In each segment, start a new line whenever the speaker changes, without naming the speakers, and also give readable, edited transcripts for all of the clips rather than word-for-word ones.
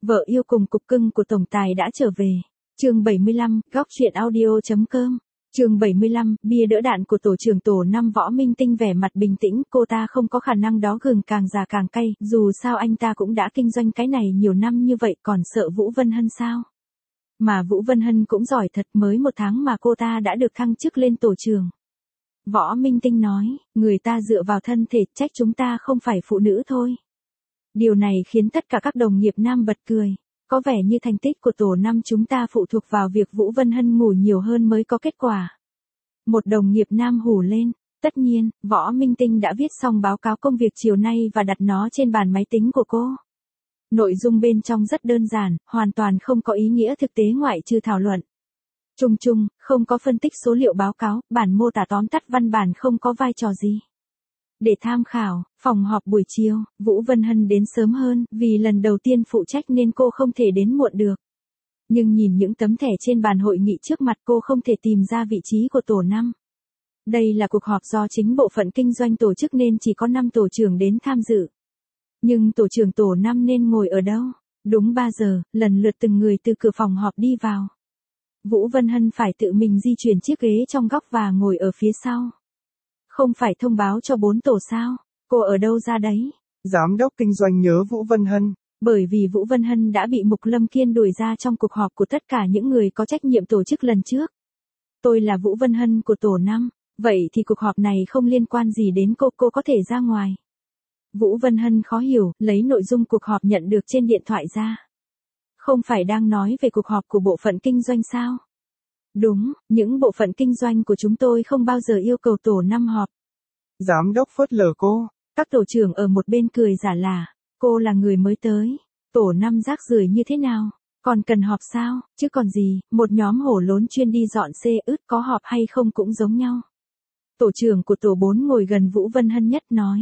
Vợ yêu cùng cục cưng của tổng tài đã trở về. Chương 75, góc truyện audio.com. Chương 75, bia đỡ đạn của tổ trưởng tổ 5 Võ Minh Tinh vẻ mặt bình tĩnh, cô ta không có khả năng đó, gừng càng già càng cay, dù sao anh ta cũng đã kinh doanh cái này nhiều năm như vậy, còn sợ Vũ Vân Hân sao? Mà Vũ Vân Hân cũng giỏi thật, mới 1 tháng mà cô ta đã được thăng chức lên tổ trưởng. Võ Minh Tinh nói, người ta dựa vào thân thể, trách chúng ta không phải phụ nữ thôi. Điều này khiến tất cả các đồng nghiệp nam bật cười. Có vẻ như thành tích của tổ 5 chúng ta phụ thuộc vào việc Vũ Vân Hân ngủ nhiều hơn mới có kết quả. Một đồng nghiệp nam hù lên. Tất nhiên, Võ Minh Tinh đã viết xong báo cáo công việc chiều nay và đặt nó trên bàn máy tính của cô. Nội dung bên trong rất đơn giản, hoàn toàn không có ý nghĩa thực tế ngoại trừ thảo luận. Chung chung, không có phân tích số liệu báo cáo, bản mô tả tóm tắt văn bản không có vai trò gì. Để tham khảo, phòng họp buổi chiều, Vũ Vân Hân đến sớm hơn, vì lần đầu tiên phụ trách nên cô không thể đến muộn được. Nhưng nhìn những tấm thẻ trên bàn hội nghị trước mặt, cô không thể tìm ra vị trí của tổ 5. Đây là cuộc họp do chính bộ phận kinh doanh tổ chức nên chỉ có 5 tổ trưởng đến tham dự. Nhưng tổ trưởng tổ 5 nên ngồi ở đâu? Đúng 3 giờ, lần lượt từng người từ cửa phòng họp đi vào. Vũ Vân Hân phải tự mình di chuyển chiếc ghế trong góc và ngồi ở phía sau. Không phải thông báo cho 4 tổ sao? Cô ở đâu ra đấy?
Giám đốc kinh doanh nhớ Vũ Vân Hân.
Bởi vì Vũ Vân Hân đã bị Mục Lâm Kiên đuổi ra trong cuộc họp của tất cả những người có trách nhiệm tổ chức lần trước. Tôi là Vũ Vân Hân của tổ 5, vậy thì cuộc họp này không liên quan gì đến cô có thể ra ngoài. Vũ Vân Hân khó hiểu, lấy nội dung cuộc họp nhận được trên điện thoại ra. Không phải đang nói về cuộc họp của bộ phận kinh doanh sao? Đúng, những bộ phận kinh doanh của chúng tôi không bao giờ yêu cầu tổ 5 họp.
Giám đốc phớt lờ cô.
Các tổ trưởng ở một bên cười giả là, cô là người mới tới. Tổ 5 rác rưởi như thế nào? Còn cần họp sao? Chứ còn gì, một nhóm hổ lốn chuyên đi dọn xe ướt có họp hay không cũng giống nhau. Tổ trưởng của tổ 4 ngồi gần Vũ Vân Hân nhất nói.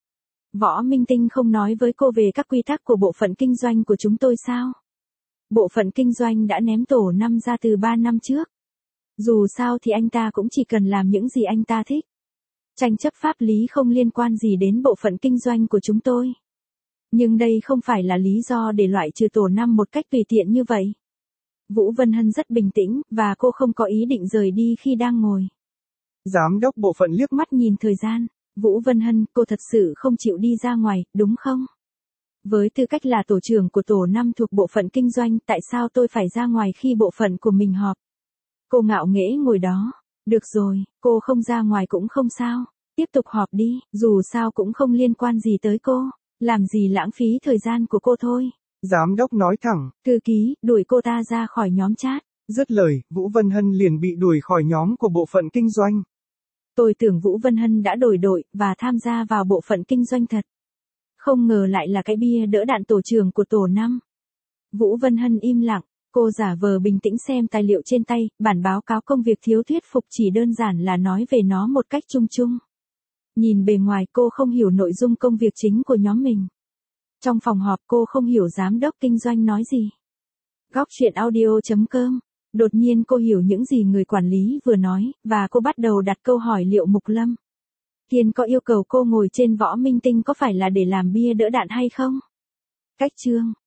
Võ Minh Tinh không nói với cô về các quy tắc của bộ phận kinh doanh của chúng tôi sao? Bộ phận kinh doanh đã ném tổ 5 ra từ 3 năm trước. Dù sao thì anh ta cũng chỉ cần làm những gì anh ta thích. Tranh chấp pháp lý không liên quan gì đến bộ phận kinh doanh của chúng tôi. Nhưng đây không phải là lý do để loại trừ tổ 5 một cách tùy tiện như vậy. Vũ Vân Hân rất bình tĩnh, và cô không có ý định rời đi khi đang ngồi.
Giám đốc bộ phận liếc
mắt nhìn thời gian. Vũ Vân Hân, cô thật sự không chịu đi ra ngoài, đúng không? Với tư cách là tổ trưởng của tổ 5 thuộc bộ phận kinh doanh, tại sao tôi phải ra ngoài khi bộ phận của mình họp? Cô ngạo nghễ ngồi đó. Được rồi, cô không ra ngoài cũng không sao. Tiếp tục họp đi, dù sao cũng không liên quan gì tới cô. Làm gì lãng phí thời gian của cô thôi.
Giám đốc nói thẳng.
Thư ký, đuổi cô ta ra khỏi nhóm chat.
Dứt lời, Vũ Vân Hân liền bị đuổi khỏi nhóm của bộ phận kinh doanh.
Tôi tưởng Vũ Vân Hân đã đổi đội, và tham gia vào bộ phận kinh doanh thật. Không ngờ lại là cái bia đỡ đạn tổ trưởng của tổ 5. Vũ Vân Hân im lặng, cô giả vờ bình tĩnh xem tài liệu trên tay, bản báo cáo công việc thiếu thuyết phục chỉ đơn giản là nói về nó một cách chung chung. Nhìn bề ngoài cô không hiểu nội dung công việc chính của nhóm mình. Trong phòng họp cô không hiểu giám đốc kinh doanh nói gì. Góc truyện audio.com. Đột nhiên cô hiểu những gì người quản lý vừa nói, và cô bắt đầu đặt câu hỏi liệu Mục Lâm Kiên có yêu cầu cô ngồi trên Võ Minh Tinh có phải là để làm bia đỡ đạn hay không? Cách chương